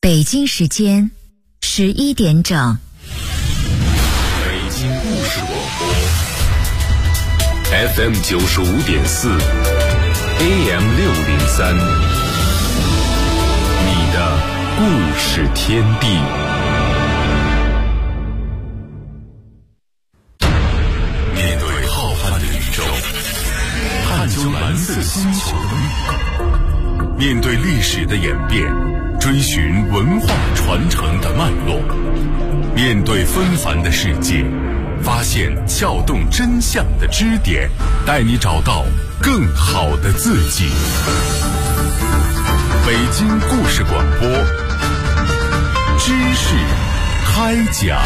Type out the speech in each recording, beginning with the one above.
北京时间11点整。 北京故事广播 FM 95.4 AM 603，你的故事天地。面对浩瀚的宇宙，探究蓝色星球的密码，面对历史的演变，追寻文化传承的脉络，面对纷繁的世界，发现撬动真相的支点，带你找到更好的自己。北京故事广播，知识开讲。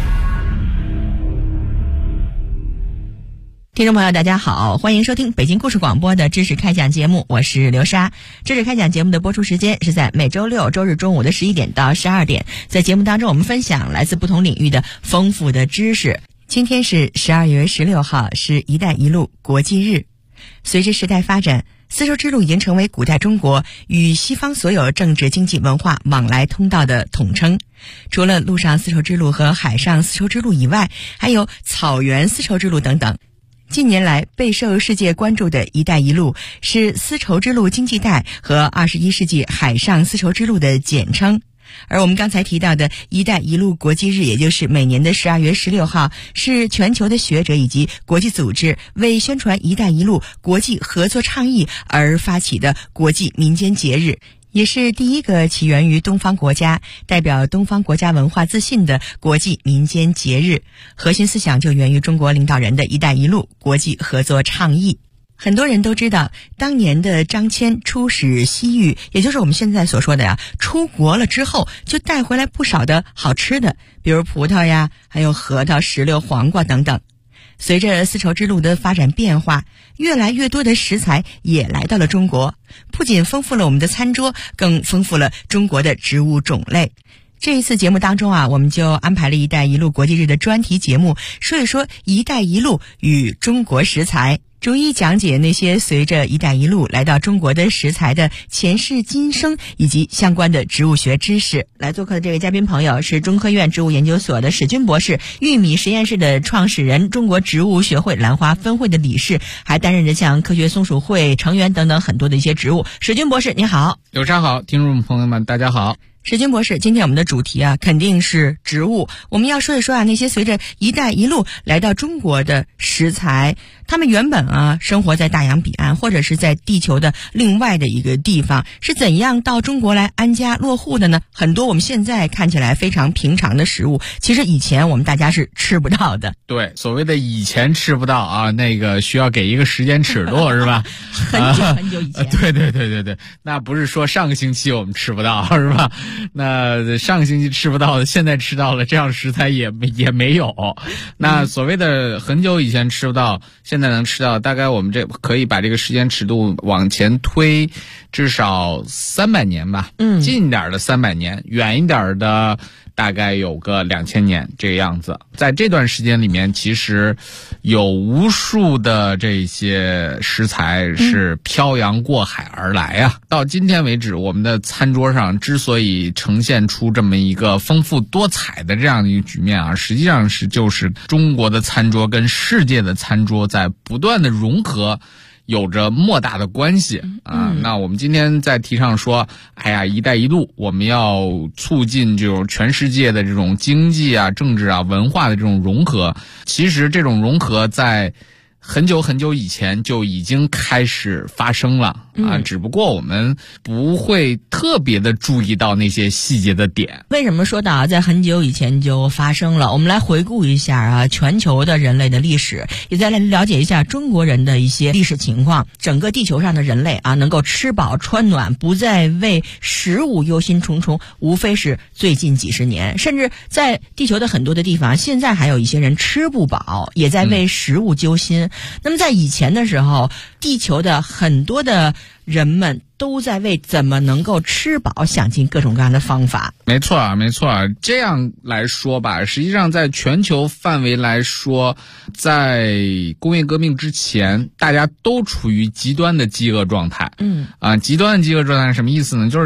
听众朋友大家好，欢迎收听北京故事广播的知识开讲节目，我是刘莎。知识开讲节目的播出时间是在每周六周日中午的11点到12点，在节目当中我们分享来自不同领域的丰富的知识。今天是12月16号，是一带一路国际日。随着时代发展，丝绸之路已经成为古代中国与西方所有政治经济文化往来通道的统称。除了陆上丝绸之路和海上丝绸之路以外，还有草原丝绸之路等等。近年来备受世界关注的一带一路是丝绸之路经济带和21世纪海上丝绸之路的简称。而我们刚才提到的一带一路国际日，也就是每年的12月16号，是全球的学者以及国际组织为宣传一带一路国际合作倡议而发起的国际民间节日，也是第一个起源于东方国家、代表东方国家文化自信的国际民间节日。核心思想就源于中国领导人的一带一路国际合作倡议。很多人都知道，当年的张骞出使西域，也就是我们现在所说的出国了之后就带回来不少的好吃的，比如葡萄呀，还有核桃、石榴、黄瓜等等。随着丝绸之路的发展变化，越来越多的食材也来到了中国，不仅丰富了我们的餐桌，更丰富了中国的植物种类。这一次节目当中我们就安排了一带一路国际日的专题节目，说一说一带一路与中国食材，逐一讲解那些随着一带一路来到中国的食材的前世今生以及相关的植物学知识。来做客的这位嘉宾朋友是中科院植物研究所的史军博士，玉米实验室的创始人，中国植物学会兰花分会的理事，还担任着像科学松鼠会成员等等很多的一些职务。史军博士你好。 刘莎好，听众朋友们大家好。 史军博士，今天我们的主题肯定是植物。我们要说一说那些随着一带一路来到中国的食材，他们原本生活在大洋彼岸或者是在地球的另外的一个地方，是怎样到中国来安家落户的呢？很多我们现在看起来非常平常的食物，其实以前我们大家是吃不到的。 对，所谓的以前吃不到那个需要给一个时间尺度是吧？ 很久以前。 对，那不是说上个星期我们吃不到是吧？那上个星期吃不到的，现在吃到了，这样食材也没有。那所谓的很久以前吃不到，现在能吃到，大概我们这可以把这个时间尺度往前推至少300年吧。近一点的300年，远一点的大概有个2000年这个样子。在这段时间里面，其实有无数的这些食材是漂洋过海而来到今天为止，我们的餐桌上之所以呈现出这么一个丰富多彩的这样的一个局面实际上就是中国的餐桌跟世界的餐桌在不断的融合，有着莫大的关系那我们今天在提倡说，一带一路，我们要促进这种全世界的这种经济政治文化的这种融合。其实这种融合在很久很久以前就已经开始发生了只不过我们不会特别的注意到那些细节的点。 为什么说到在很久以前就发生了？我们来回顾一下全球的人类的历史，也再来了解一下中国人的一些历史情况。整个地球上的人类能够吃饱穿暖，不再为食物忧心忡忡，无非是最近几十年。甚至在地球的很多的地方，现在还有一些人吃不饱，也在为食物揪心。那么在以前的时候，地球的很多的人们都在为怎么能够吃饱想尽各种各样的方法。 没错。这样来说吧，实际上在全球范围来说，在工业革命之前，大家都处于极端的饥饿状态。极端的饥饿状态是什么意思呢？就是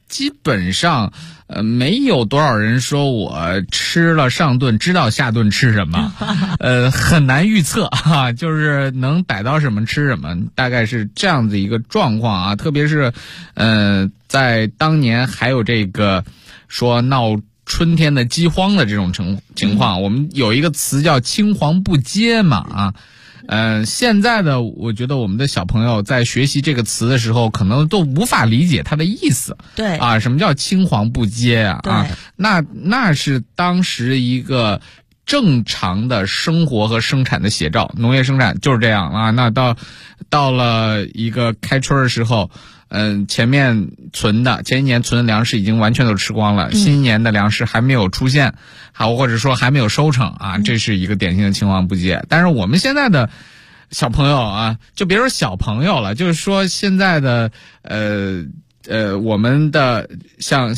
基本上没有多少人说我吃了上顿知道下顿吃什么，很难预测啊，就是能逮到什么吃什么，大概是这样子一个状况啊。特别是在当年还有这个说闹春天的饥荒的这种情况，我们有一个词叫青黄不接嘛啊。现在的我觉得我们的小朋友在学习这个词的时候，可能都无法理解它的意思。 对啊，什么叫青黄不接啊？ 对啊，那是当时一个正常的生活和生产的写照，农业生产就是这样啊。那到了一个开春的时候，前一年存的粮食已经完全都吃光了，新一年的粮食还没有出现，或者说还没有收成啊，这是一个典型的青黄不接。但是我们现在的小朋友啊，就别说小朋友了，就是说现在的我们的像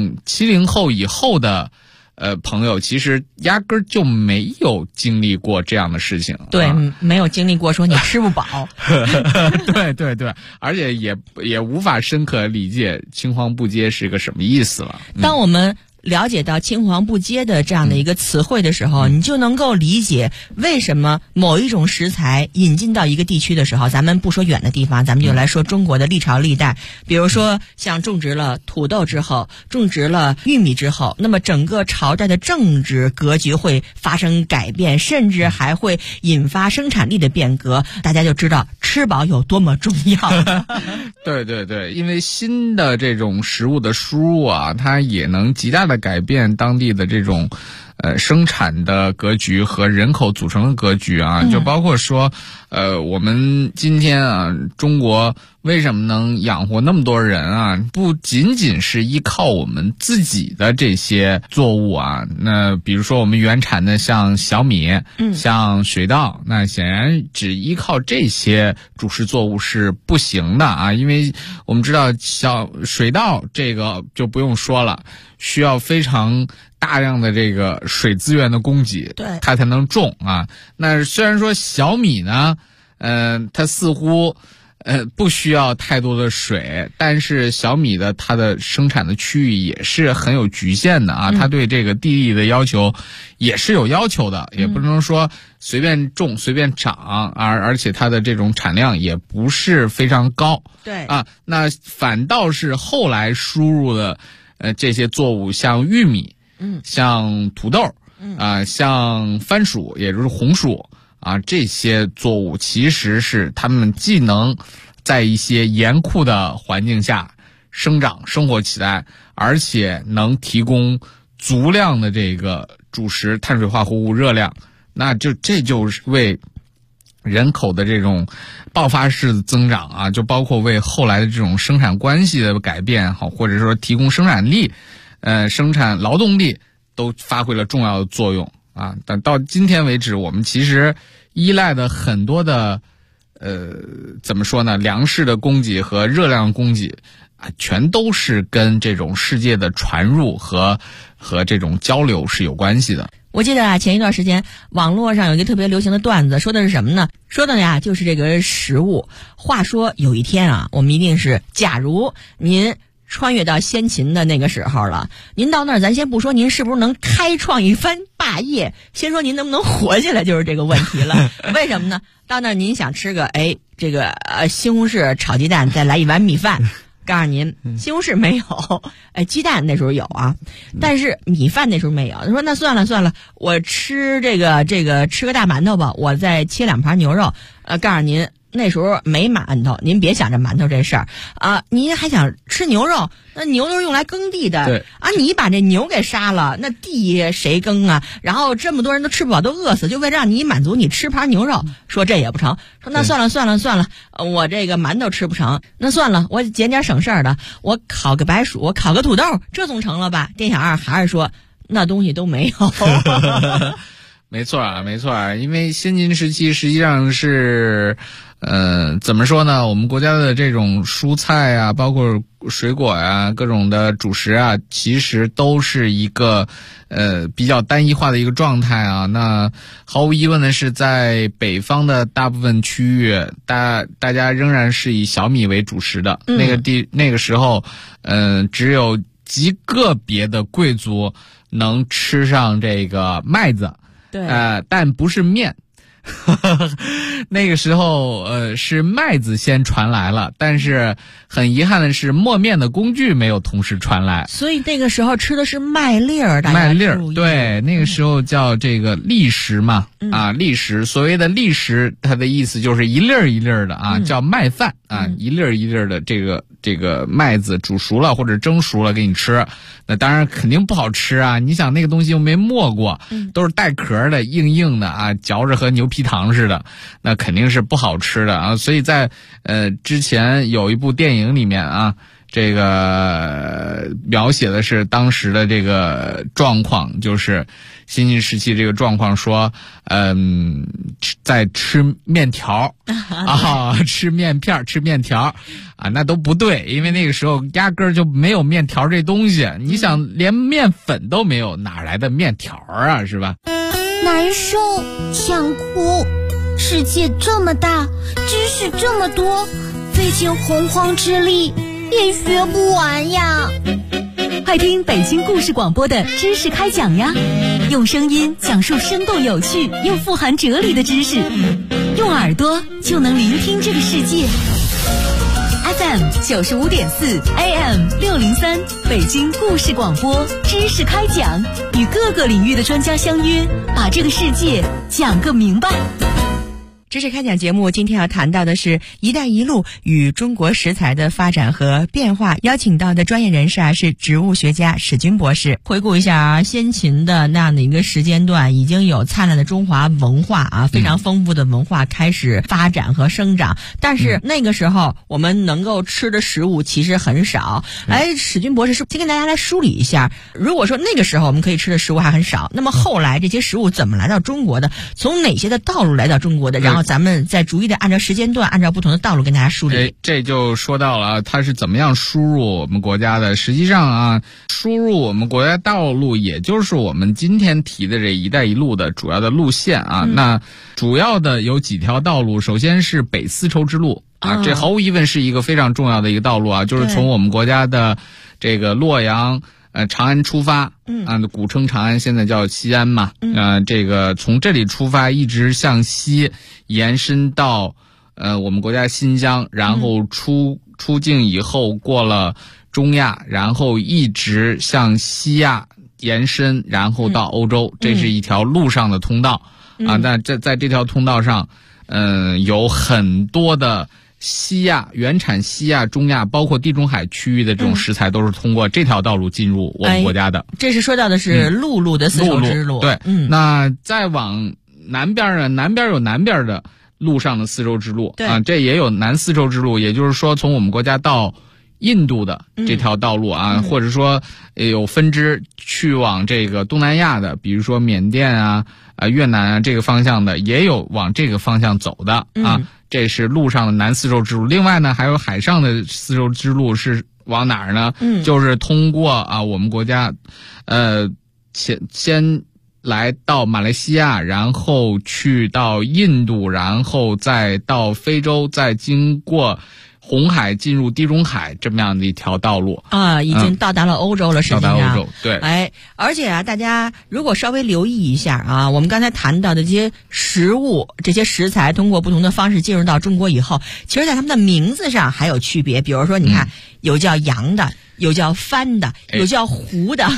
70后以后的朋友，其实压根儿就没有经历过这样的事情。 对，没有经历过说你吃不饱。 对，而且也无法深刻理解青黄不接是个什么意思了。 当我们了解到青黄不接的这样的一个词汇的时候，你就能够理解为什么某一种食材引进到一个地区的时候，咱们不说远的地方，咱们就来说中国的历朝历代，比如说像种植了土豆之后，种植了玉米之后，那么整个朝代的政治格局会发生改变，甚至还会引发生产力的变革，大家就知道吃饱有多么重要。 对，因为新的这种食物的输入啊，它也能极大的改变当地的这种生产的格局和人口组成的格局啊，就包括说我们今天啊，中国为什么能养活那么多人啊？不仅仅是依靠我们自己的这些作物啊，那比如说我们原产的像小米，像水稻，那显然只依靠这些主食作物是不行的啊，因为我们知道水稻这个就不用说了，需要非常大量的这个水资源的供给， 对， 它才能种啊。那虽然说小米呢，它似乎不需要太多的水，但是小米的它的生产的区域也是很有局限的啊，它对这个地力的要求也是有要求的，也不能说随便种随便长，而且它的这种产量也不是非常高。 对啊，那反倒是后来输入的这些作物，像玉米，像土豆，像番薯，也就是红薯啊，这些作物其实是它们既能在一些严酷的环境下生长生活起来，而且能提供足量的这个主食碳水化合物热量，那这就是为人口的这种爆发式的增长啊，就包括为后来的这种生产关系的改变好，或者说提供生产力生产劳动力都发挥了重要的作用啊。但到今天为止，我们其实依赖的很多的怎么说呢，粮食的供给和热量供给啊，全都是跟这种世界的传入和这种交流是有关系的。 我记得啊，前一段时间网络上有一个特别流行的段子，说的是什么呢？说的呀就是这个食物。话说有一天啊，我们一定是，假如您穿越到先秦的那个时候了，您到那儿咱先不说您是不是能开创一番霸业，先说您能不能活下来就是这个问题了。为什么呢？到那儿您想吃个这个西红柿炒鸡蛋，再来一碗米饭。告诉您，西红柿没有，鸡蛋那时候有啊，但是米饭那时候没有。他说那算了，我吃这个吃个大馒头吧，我再切2盘牛肉。告诉您，那时候没馒头，您别想着馒头这事儿啊。您还想吃牛肉？那牛都是用来耕地的， 对啊，你把这牛给杀了，那地谁耕啊？然后这么多人都吃不饱，都饿死，就为了让你满足你吃盘牛肉，说这也不成。说那算了，我这个馒头吃不成，那算了，我捡点省事儿的，我烤个白薯，我烤个土豆，这总成了吧？店小二还是说那东西都没有。 没错啊，因为先秦时期实际上是怎么说呢？我们国家的这种蔬菜啊，包括水果啊，各种的主食啊，其实都是一个比较单一化的一个状态啊。那毫无疑问的是，在北方的大部分区域，大家仍然是以小米为主食的。那个时候，只有极个别的贵族能吃上这个麦子， 对， 但不是面。那个时候是麦子先传来了，但是很遗憾的是磨面的工具没有同时传来， 所以那个时候吃的是麦粒儿。 麦粒儿，对，那个时候叫这个粒食嘛，粒食。所谓的粒食，它的意思就是一粒儿一粒儿的啊，叫麦饭啊，一粒儿一粒儿的这个麦子煮熟了或者蒸熟了给你吃，那当然肯定不好吃啊！你想那个东西又没磨过，都是带壳的，硬硬的啊，嚼着和牛皮糖似的，那肯定是不好吃的啊！所以在之前有一部电影里面啊，这个描写的是当时的这个状况，就是新晋时期这个状况，说在吃面条啊，吃面片，吃面条啊，那都不对，因为那个时候压根儿就没有面条这东西。你想，连面粉都没有，哪来的面条啊？是吧？ 难受，想哭。世界这么大，知识这么多，费尽洪荒之力也学不完呀。 快听北京故事广播的知识开讲呀，用声音讲述生动有趣又富含哲理的知识，用耳朵就能聆听这个世界。FM 95.4 AM 603，北京故事广播知识开讲，与各个领域的专家相约，把这个世界讲个明白。 知识开讲节目今天要谈到的是“一带一路”与中国食材的发展和变化，邀请到的专业人士啊是植物学家史军博士。回顾一下啊，先秦的那样的一个时间段，已经有灿烂的中华文化啊，非常丰富的文化开始发展和生长。但是那个时候我们能够吃的食物其实很少。史军博士先跟大家来梳理一下，如果说那个时候我们可以吃的食物还很少，那么后来这些食物怎么来到中国的？从哪些的道路来到中国的？然后咱们再逐一的按照时间段，按照不同的道路跟大家梳理。 这就说到了它是怎么样输入我们国家的。实际上啊，输入我们国家道路，也就是我们今天提的这一带一路的主要的路线啊。那主要的有几条道路，首先是北丝绸之路啊，这毫无疑问是一个非常重要的一个道路啊，就是从我们国家的这个洛阳长安出发，古称长安，现在叫西安嘛，这个从这里出发，一直向西延伸到我们国家新疆，然后出境以后过了中亚，然后一直向西亚延伸，然后到欧洲，这是一条路上的通道啊。那在这条通道上，有很多的西亚、原产西亚、中亚，包括地中海区域的这种食材，都是通过这条道路进入我们国家的。 这是说到的是陆路的丝绸之路。 对，那再往南边呢，南边有南边的路上的丝绸之路啊，这也有南丝绸之路，也就是说从我们国家到印度的这条道路啊，或者说有分支去往这个东南亚的，比如说缅甸啊、越南啊这个方向的，也有往这个方向走的啊。这是路上的南丝绸之路。另外呢，还有海上的丝绸之路是往哪儿呢？就是通过啊我们国家，先来到马来西亚，然后去到印度，然后再到非洲，再经过红海进入地中海，这么样的一条道路啊，已经到达了欧洲了，实际上到达欧洲。对， 而且啊，大家如果稍微留意一下啊，我们刚才谈到的这些食物、这些食材，通过不同的方式进入到中国以后，其实在它们的名字上还有区别。比如说，你看，有叫洋的，有叫番的，有叫糊的。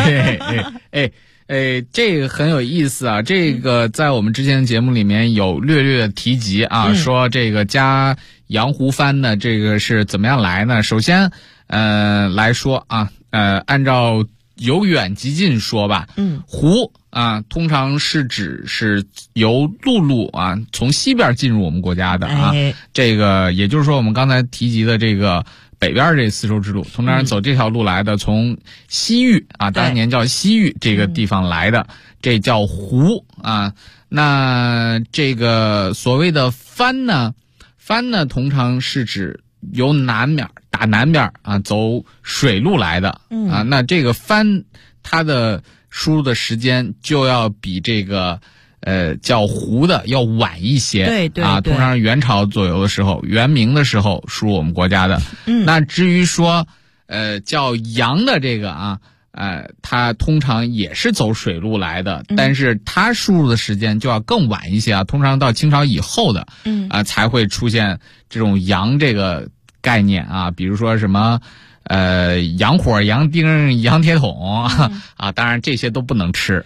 这个很有意思啊！这个在我们之前的节目里面有略略提及啊，说这个加洋糊番的这个是怎么样来呢？首先，来说啊，按照由远及近说吧，糊啊，通常是指是由陆路啊从西边进入我们国家的啊，这个也就是说我们刚才提及的这个。北边这丝绸之路，从那儿走这条路来的，从西域啊，当年叫西域这个地方来的，这叫糊啊。那这个所谓的番呢， 番呢通常是指由打南边啊走水路来的啊，那这个番它的输入的时间就要比这个叫胡的要晚一些， 对对啊，通常元朝左右的时候，元明的时候输入我们国家的。那至于说叫洋的这个啊，它通常也是走水路来的，但是它输入的时间就要更晚一些啊，通常到清朝以后的，才会出现这种洋这个概念啊，比如说什么洋火、洋钉、洋铁桶啊，当然这些都不能吃。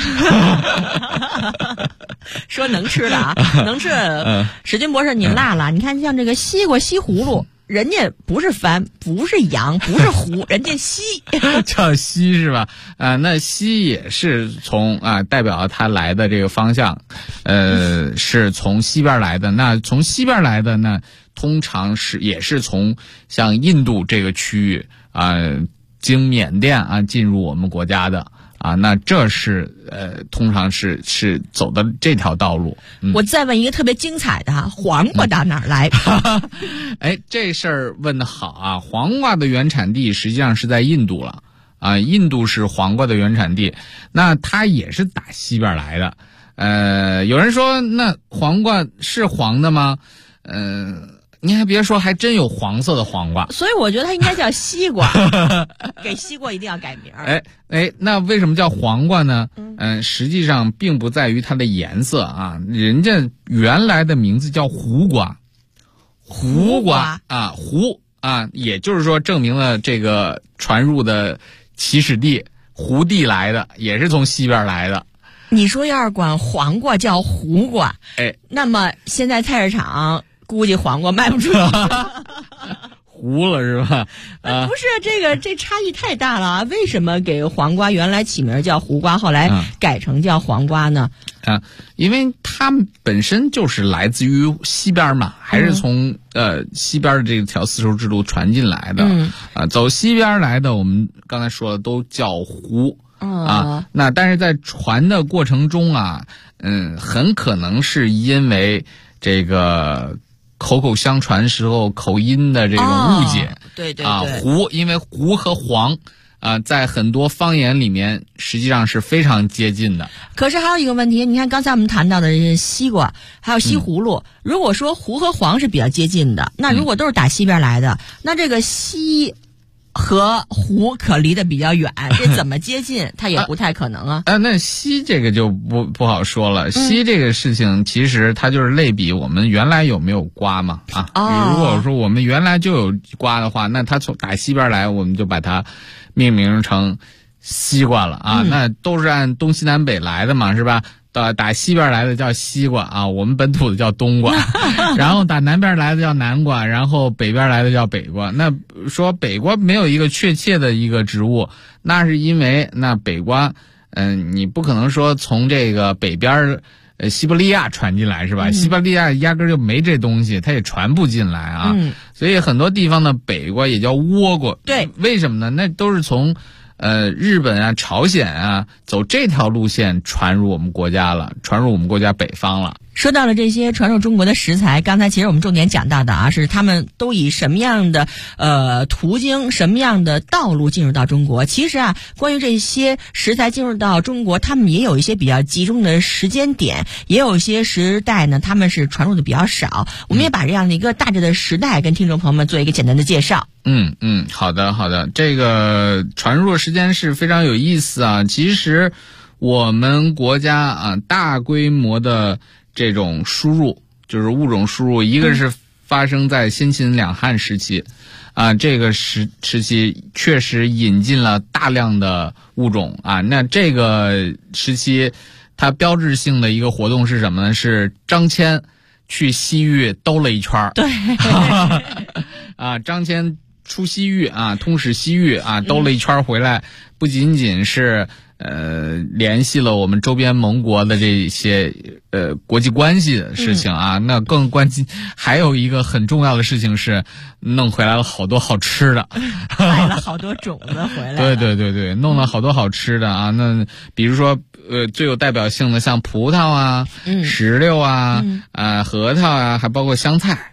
说能吃的啊，能吃的，史军博士你落了。你看像这个西瓜、西葫芦，人家不是番，不是洋，不是胡，人家西叫西是吧？那西也是从代表它来的这个方向，是从西边来的。那从西边来的呢，通常也是从像印度这个区域经缅甸进入我们国家的。那这是通常是走的这条道路。 我再问一个特别精彩的黄瓜打哪儿来？ 这事儿问得好啊！黄瓜的原产地实际上是在印度了啊，印度是黄瓜的原产地，那它也是打西边来的。有人说那黄瓜是黄的吗？你还别说，还真有黄色的黄瓜， 所以我觉得它应该叫西瓜。给西瓜一定要改名。 那为什么叫黄瓜呢？实际上并不在于它的颜色啊，人家原来的名字叫胡瓜，胡也就是说证明了这个传入的起始地胡地来的，也是从西边来的。 你说要是管黄瓜叫胡瓜，那么现在菜市场估计黄瓜卖不出去。 糊了是吧？ 不是，这差异太大了啊！为什么给黄瓜原来起名叫胡瓜，后来改成叫黄瓜呢？ 因为它们本身就是来自于西边嘛，还是从西边的这条丝绸之路传进来的。走西边来的，我们刚才说了都叫胡。那但是在传的过程中很可能是因为这个口口相传时候口音的这种误解。 对胡，因为胡和黄在很多方言里面实际上是非常接近的。 可是还有一个问题，你看刚才我们谈到的西瓜还有西葫芦，如果说胡和黄是比较接近的，那如果都是打西边来的，那这个西和胡可离得比较远，这怎么接近它也不太可能啊。 那西这个就不好说了。西这个事情其实它就是类比我们原来有没有瓜嘛如果说我们原来就有瓜的话，那它从打西边来，我们就把它命名成西瓜了那都是按东西南北来的嘛，是吧？打西边来的叫西瓜我们本土的叫冬瓜，然后打南边来的叫南瓜，然后北边来的叫北瓜。那说北瓜没有一个确切的一个植物，那是因为那北瓜，你不可能说从这个北边西伯利亚传进来是吧？西伯利亚压根就没这东西，它也传不进来所以很多地方的北瓜也叫倭瓜。 对， 为什么呢？那都是从日本朝鲜走这条路线传入我们国家了，传入我们国家北方了。 说到了这些传入中国的食材，刚才其实我们重点讲到的是他们都以什么样的途径、什么样的道路进入到中国。其实关于这些食材进入到中国，他们也有一些比较集中的时间点，也有一些时代呢，他们是传入的比较少。我们也把这样的一个大致的时代跟听众朋友们做一个简单的介绍。 好的，这个传入时间是非常有意思其实我们国家大规模的这种输入，就是物种输入，一个是发生在先秦两汉时期这个时期确实引进了大量的物种那这个时期它标志性的一个活动是什么呢？是张骞去西域兜了一圈。 对张骞出西域通使西域兜了一圈回来，不仅仅是联系了我们周边盟国的这些国际关系的事情那更关键还有一个很重要的事情是弄回来了好多好吃的， 买了好多种子回来。 对，弄了好多好吃的那比如说最有代表性的像葡萄石榴核桃还包括香菜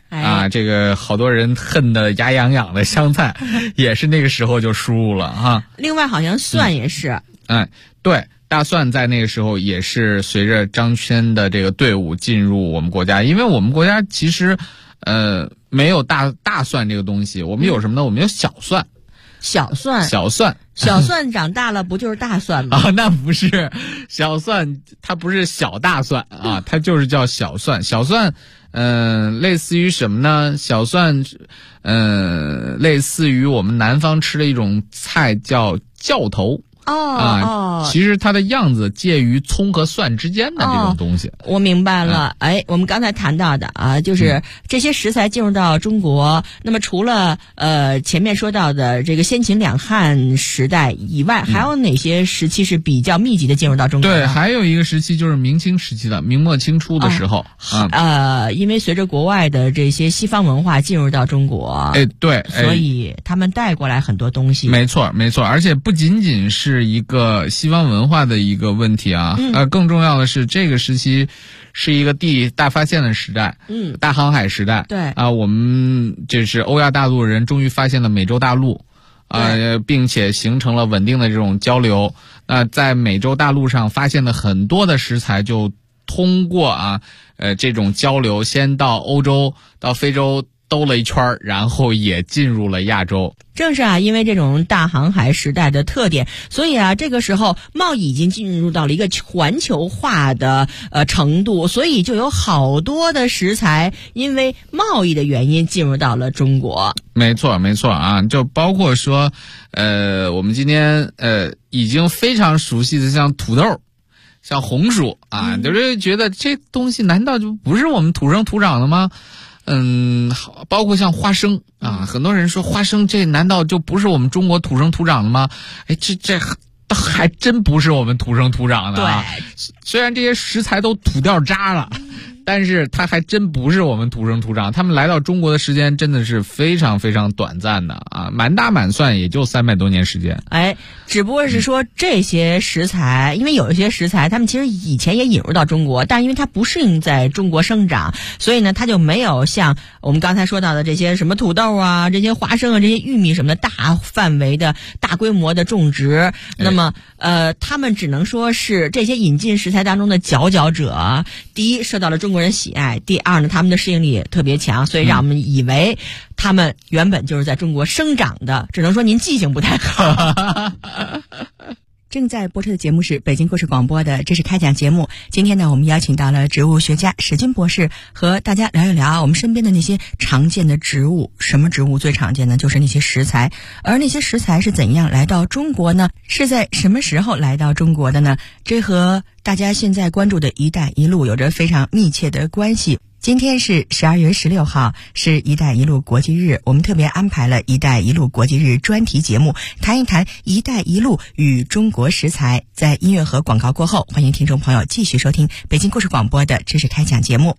这个好多人恨得牙痒痒的香菜，也是那个时候就输入了啊。 另外，好像蒜也是。 对，大蒜在那个时候也是随着张骞的这个队伍进入我们国家，因为我们国家其实没有大蒜这个东西，我们有什么呢？我们有小蒜。小蒜长大了不就是大蒜吗？ 那不是，小蒜它不是小大蒜啊，它就是叫小蒜。小蒜类似于什么呢？小蒜类似于我们南方吃的一种菜叫教头。其实它的样子介于葱和蒜之间的这种东西。 我明白了。我们刚才谈到的就是这些食材进入到中国，那么除了前面说到的这个先秦两汉时代以外，还有哪些时期是比较密集的进入到中国？ 对，还有一个时期就是明清时期的明末清初的时候。 因为随着国外的这些西方文化进入到中国， 对， 所以他们带过来很多东西。 没错，而且不仅仅是一个西方文化的一个问题啊，更重要的是这个时期是一个地大发现的时代，大航海时代。 对我们这是欧亚大陆人终于发现了美洲大陆，并且形成了稳定的这种交流。在美洲大陆上发现的很多的食材，就通过这种交流，先到欧洲，到非洲兜了一圈，然后也进入了亚洲。 正是因为这种大航海时代的特点，所以这个时候贸易已经进入到了一个全球化的程度，所以就有好多的食材因为贸易的原因进入到了中国。 没错就包括说我们今天已经非常熟悉的像土豆、像红薯就是觉得这东西难道就不是我们土生土长的吗？包括像花生很多人说花生这难道就不是我们中国土生土长的吗？这还真不是我们土生土长的啊。虽然这些食材都土掉渣了，但是它还真不是我们土生土长。他们来到中国的时间真的是非常非常短暂的满打满算也就300多年时间。 只不过是说这些食材，因为有一些食材他们其实以前也引入到中国，但因为它不适应在中国生长，所以呢它就没有像我们刚才说到的这些什么土豆这些花生这些玉米什么的大范围的大规模的种植。那么他们只能说是这些引进食材当中的佼佼者。第一，受到了中国人喜爱；第二呢，他们的适应力也特别强，所以让我们以为他们原本就是在中国生长的。只能说您记性不太好。正在播出的节目是北京故事广播的知识开讲节目。今天呢，我们邀请到了植物学家史军博士，和大家聊一聊我们身边的那些常见的植物。什么植物最常见呢？就是那些食材。而那些食材是怎样来到中国呢？是在什么时候来到中国的呢？这和大家现在关注的一带一路有着非常密切的关系。今天是12月16号，是一带一路国际日，我们特别安排了一带一路国际日专题节目，谈一谈一带一路与中国食材。在音乐和广告过后，欢迎听众朋友继续收听北京故事广播的知识开讲节目。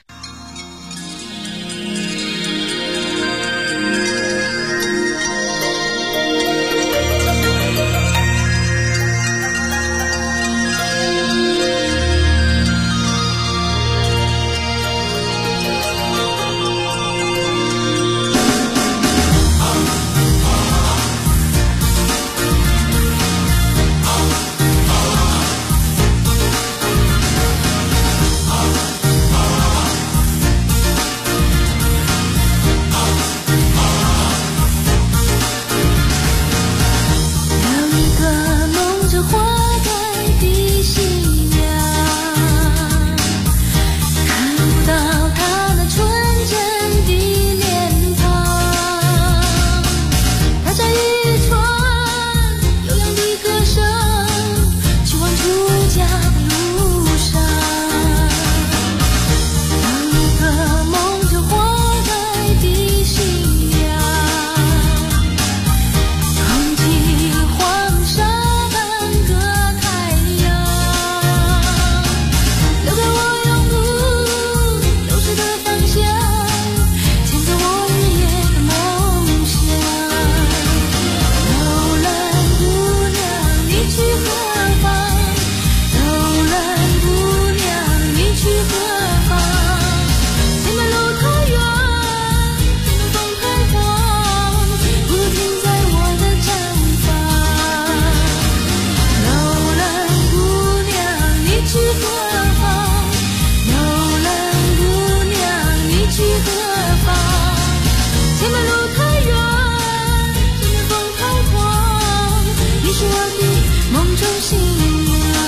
的梦中信仰。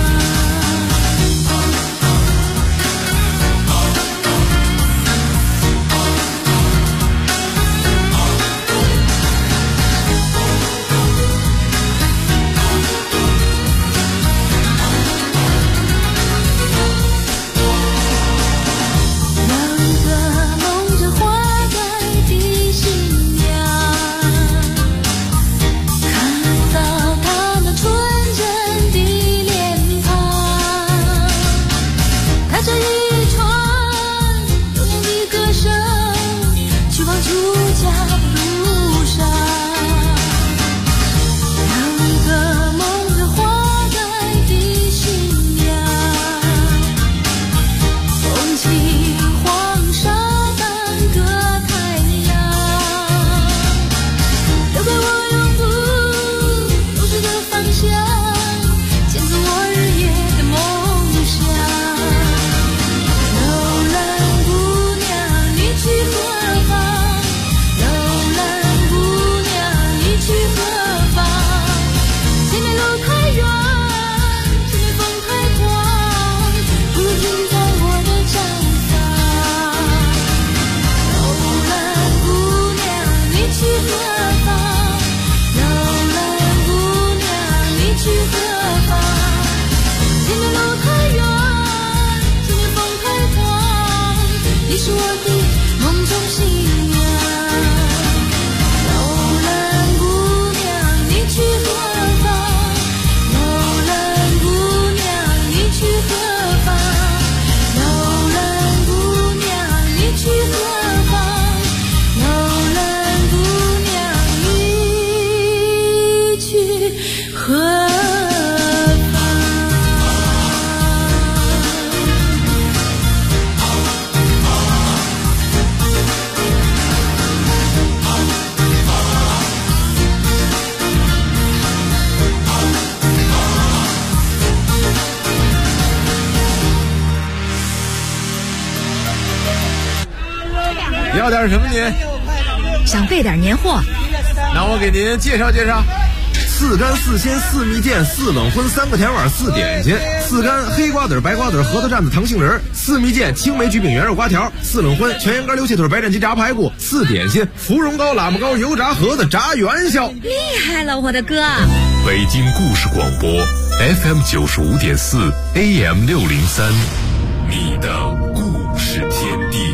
要点什么您？ 想备点年货。 那我给您介绍介绍。4干4鲜4蜜饯4冷荤3个甜碗4点心，4干黑瓜子白瓜子核桃蘸子糖杏仁，4蜜饯青梅橘饼圆肉瓜条，4冷荤全羊肝溜蟹腿白斩鸡炸排骨，4点心芙蓉糕喇嘛糕油炸盒子炸元宵。 厉害了，我的哥！ 北京故事广播 FM 95.4 AM 603，你的故事天地。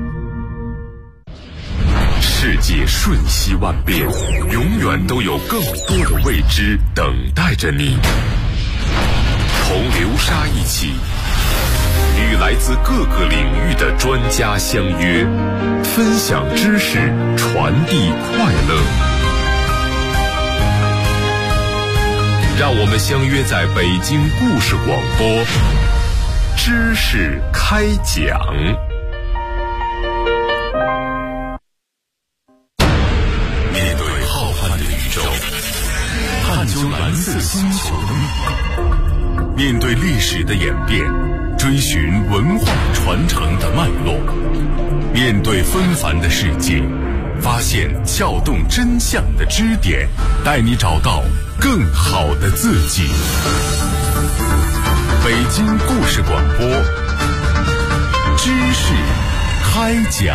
世界瞬息万变，永远都有更多的未知等待着你。同流沙一起，与来自各个领域的专家相约，分享知识，传递快乐。让我们相约在北京故事广播，知识开讲。面对浩瀚的宇宙，探究蓝色星球的密码，面对历史的演变，追寻文化传承的脉络，面对纷繁的世界，发现撬动真相的支点，带你找到更好的自己。北京故事广播，知识开讲。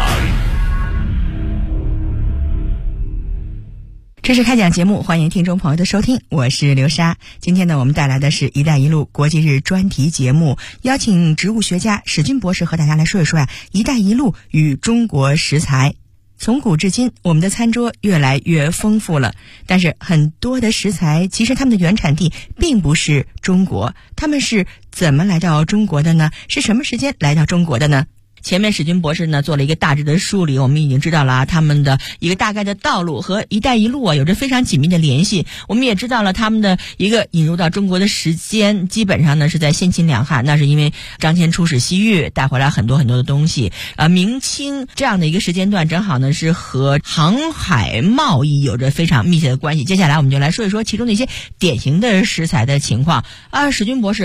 知识开讲节目，欢迎听众朋友的收听，我是刘莎。今天呢，我们带来的是一带一路国际日专题节目，邀请植物学家史军博士和大家来说一说一带一路与中国食材。从古至今，我们的餐桌越来越丰富了，但是很多的食材其实它们的原产地并不是中国，它们是怎么来到中国的呢？是什么时间来到中国的呢？前面史军博士呢做了一个大致的梳理，我们已经知道了他们的一个大概的道路和一带一路有着非常紧密的联系。我们也知道了他们的一个引入到中国的时间，基本上呢是在先秦两汉，那是因为张骞出使西域带回来很多很多的东西。明清这样的一个时间段正好呢是和航海贸易有着非常密切的关系。接下来我们就来说一说其中的一些典型的食材的情况。史军博士，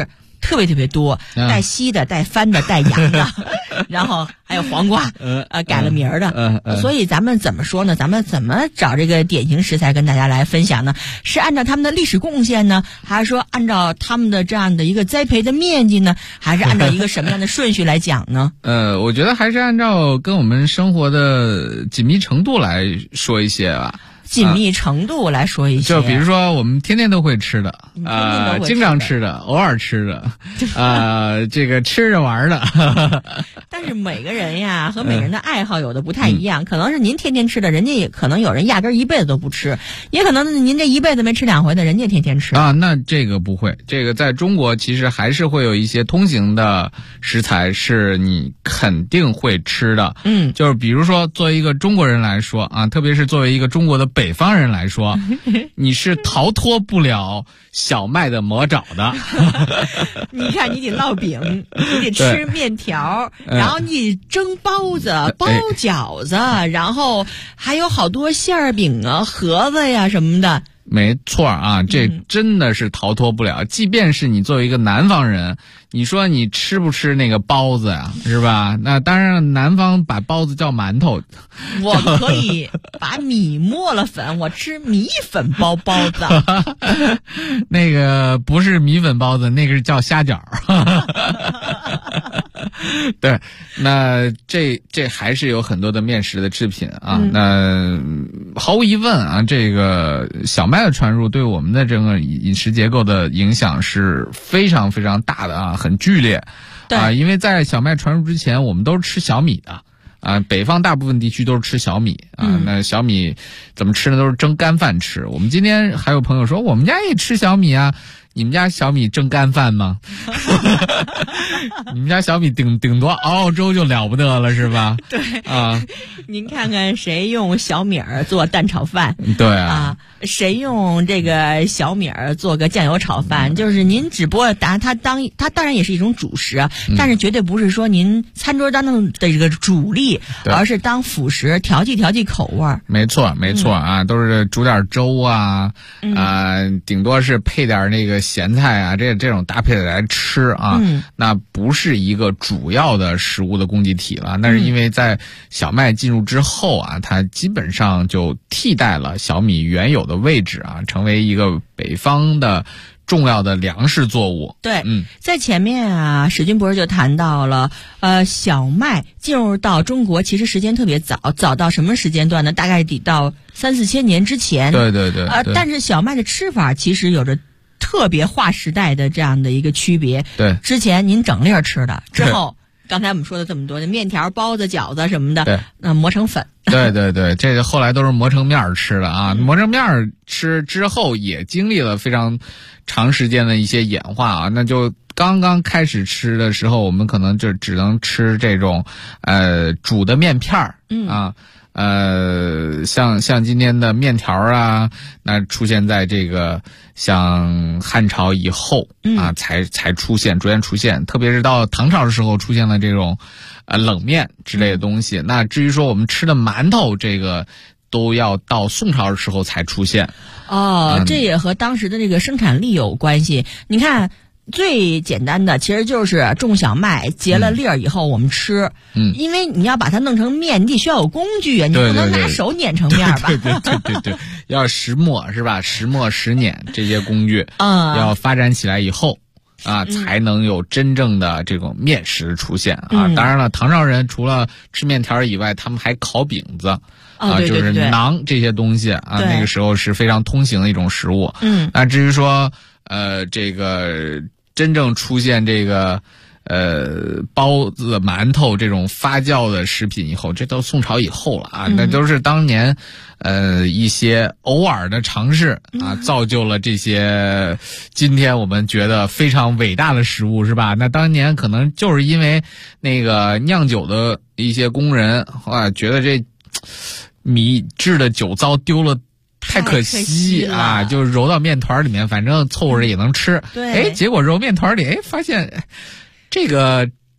特别特别多，带稀的、带翻的、带洋的，然后还有黄瓜，改了名儿的。所以咱们怎么说呢？咱们怎么找这个典型食材跟大家来分享呢？是按照他们的历史贡献呢，还是说按照他们的这样的一个栽培的面积呢？还是按照一个什么样的顺序来讲呢？ 我觉得还是按照跟我们生活的紧密程度来说一些吧。 紧密程度来说一些， 就比如说我们天天都会吃的，经常吃的，偶尔吃的，这个吃着玩的。 但是每个人呀和每个人的爱好有的不太一样，可能是您天天吃的，人家也可能有人压根一辈子都不吃，也可能您这一辈子没吃2回的，人家天天吃啊。那这个不会，这个在中国其实还是会有一些通行的食材是你肯定会吃的。就是比如说作为一个中国人来说啊，特别是作为一个中国的北方人来说，你是逃脱不了小麦的魔爪的。 你看，你得烙饼，你得吃面条，然后你蒸包子、包饺子，然后还有好多馅儿饼啊、盒子呀什么的。 没错啊，这真的是逃脱不了。即便是你作为一个南方人，你说你吃不吃那个包子呀，是吧？那当然，南方把包子叫馒头。 我可以把米磨了粉，我吃米粉包子。 那个不是米粉包子，那个是叫虾饺。对，那这还是有很多的面食的制品啊。那毫无疑问啊，这个小麦的传入对我们的整个饮食结构的影响是非常非常大的啊，很剧烈。对，因为在小麦传入之前，我们都是吃小米的。北方大部分地区都是吃小米啊，那小米怎么吃呢？都是蒸干饭吃。我们今天还有朋友说，我们家也吃小米啊。你们家小米蒸干饭吗？你们家小米顶多熬粥就了不得了，是吧？ 对啊， 您看看谁用小米儿做蛋炒饭？ 对啊， 谁用这个小米儿做个酱油炒饭？就是您只不过它当然也是一种主食啊，但是绝对不是说您餐桌当中的这个主力，而是当辅食调剂口味儿。 没错啊，都是煮点粥啊，顶多是配点那个咸菜啊，这种搭配来吃啊，那不是一个主要的食物的供给体了。那是因为在小麦进入之后啊，它基本上就替代了小米原有的位置啊，成为一个北方的重要的粮食作物。 对，在前面啊，史军博士就谈到了，小麦进入到中国其实时间特别早到什么时间段呢？大概得到3-4千年之前。 对。 但是小麦的吃法其实有着特别划时代的这样的一个区别。 对， 之前您整粒吃的，之后刚才我们说的这么多的面条、包子、饺子什么的，那磨成粉。 对，这个后来都是磨成面吃的啊。磨成面吃之后，也经历了非常长时间的一些演化啊。那就刚刚开始吃的时候，我们可能就只能吃这种煮的面片儿啊。像今天的面条啊，那出现在这个像汉朝以后啊，才逐渐出现，特别是到唐朝的时候出现了这种冷面之类的东西。那至于说我们吃的馒头，这个都要到宋朝的时候才出现。 这也和当时的这个生产力有关系。你看，最简单的其实就是种小麦，结了粒儿以后我们吃。因为你要把它弄成面，你得需要有工具啊，你不能拿手碾成面吧？ 对，要石磨是吧？石磨、石碾这些工具要发展起来以后啊，才能有真正的这种面食出现啊。当然了，唐朝人除了吃面条以外，他们还烤饼子。就是馕这些东西啊，那个时候是非常通行的一种食物。那至于说这个真正出现这个包子、馒头这种发酵的食品以后，这都宋朝以后了啊。那都是当年一些偶尔的尝试啊，造就了这些今天我们觉得非常伟大的食物，是吧？那当年可能就是因为那个酿酒的一些工人啊，觉得这米制的酒糟丢了太可惜啊，就揉到面团里面，反正凑合着也能吃。 对， 结果揉面团里，发现这个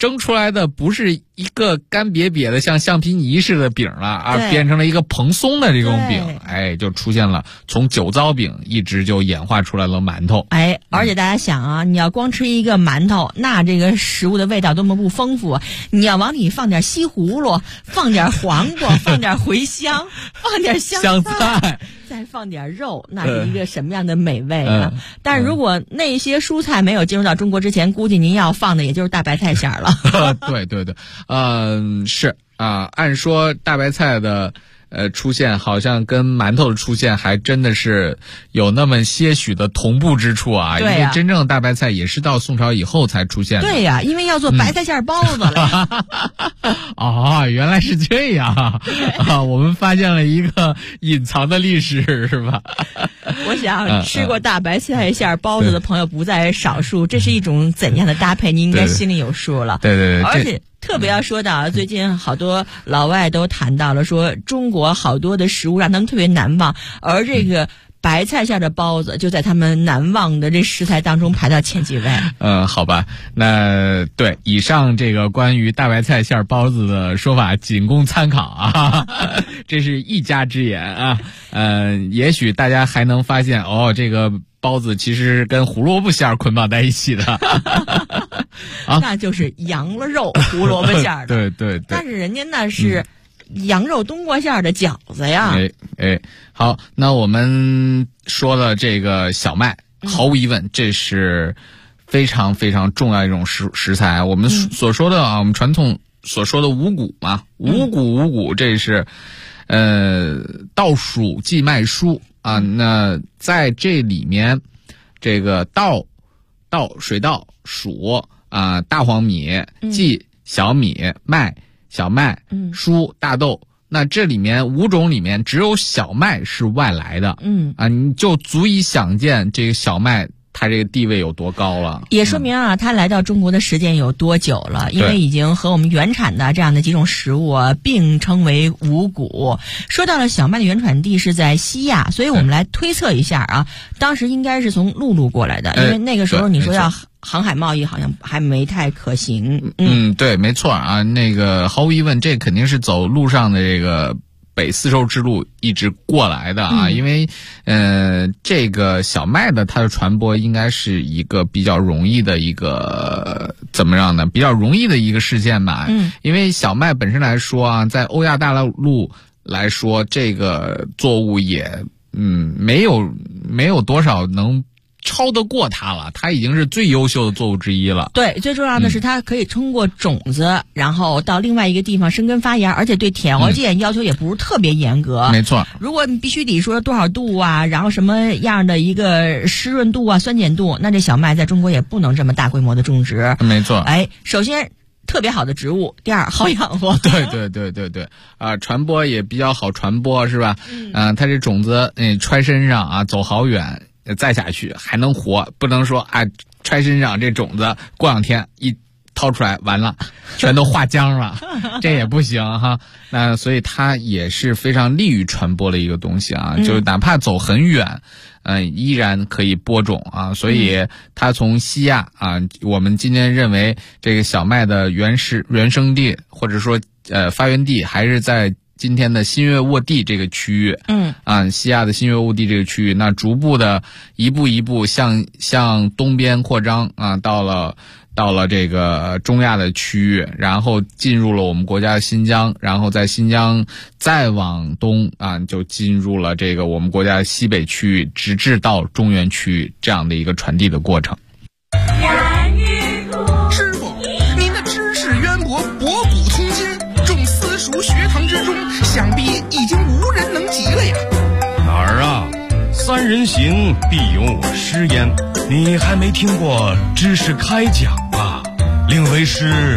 蒸出来的不是一个干瘪瘪的像橡皮泥似的饼了，而变成了一个蓬松的这种饼，哎，就出现了从酒糟饼一直就演化出来了馒头。 哎，而且大家想啊，你要光吃一个馒头，那这个食物的味道多么不丰富啊！你要往里放点西葫芦，放点黄瓜，放点茴香，放点香菜，再放点肉，那是一个什么样的美味啊！但是如果那些蔬菜没有进入到中国之前，估计您要放的也就是大白菜馅儿了。 对对对，是啊，按说大白菜的出现好像跟馒头的出现还真的是有那么些许的同步之处啊，因为真正的大白菜也是到宋朝以后才出现的。 对呀，因为要做白菜馅包子了。 哦，原来是这样啊！我们发现了一个隐藏的历史，是吧？ 我想吃过大白菜馅包子的朋友不在少数，这是一种怎样的搭配，你应该心里有数了。 对对对， 而且特别要说到，最近好多老外都谈到了，说中国好多的食物让他们特别难忘，而这个白菜馅的包子就在他们难忘的这食材当中排到前几位。 好吧，那对以上这个关于大白菜馅包子的说法仅供参考啊，这是一家之言啊。也许大家还能发现这个包子其实跟胡萝卜馅捆绑在一起的。 那就是羊肉胡萝卜馅的。 对对对， 但是人家那是羊肉冬瓜馅的饺子呀。 好，那我们说了这个小麦，毫无疑问这是非常非常重要的一种食材。我们所说的我们传统所说的五谷嘛，五谷这是稻黍稷麦菽啊。那在这里面，这个稻、水稻、黍啊、大黄米、稷、小米、麦、小麦、菽、大豆。那这里面5种里面只有小麦是外来的，你就足以想见这个小麦它这个地位有多高了， 也说明它来到中国的时间有多久了，因为已经和我们原产的这样的几种食物并称为五谷。说到了小麦的原产地是在西亚，所以我们来推测一下当时应该是从陆路过来的，因为那个时候你说要航海贸易好像还没太可行。 对，没错啊，那个毫无疑问，这肯定是走路上的这个北丝绸之路一直过来的啊，因为这个小麦的它的传播应该是一个比较容易的一个怎么样呢？比较容易的一个事件吧。因为小麦本身来说在欧亚大陆来说，这个作物也没有多少能超得过它了，它已经是最优秀的作物之一了。对， 最重要的是它可以通过种子，然后到另外一个地方生根发芽，而且对条件要求也不是特别严格。 没错， 如果你必须得说多少度然后什么样的一个湿润度酸碱度，那这小麦在中国也不能这么大规模的种植。 没错， 首先特别好的植物，第二好养活。 对传播也比较好传播，是吧？它这种子揣身上走好远。再下去还能活，不能说揣身上这种子过2天一掏出来完了全都化浆了，这也不行哈。那所以它也是非常利于传播的一个东西就哪怕走很远依然可以播种所以它从西亚我们今天认为这个小麦的原生地或者说发源地还是在今天的新月沃地这个区域，西亚的新月沃地这个区域，那逐步的一步一步向东边扩张到了这个中亚的区域，然后进入了我们国家的新疆，然后在新疆再往东就进入了这个我们国家的西北区域，直至到中原区域这样的一个传递的过程。 师傅，您的知识渊博，博古通今，众私塾学堂之中，想必已经无人能及了呀。 哪儿啊？3人行必有我师焉，你还没听过知识开讲啊？另为师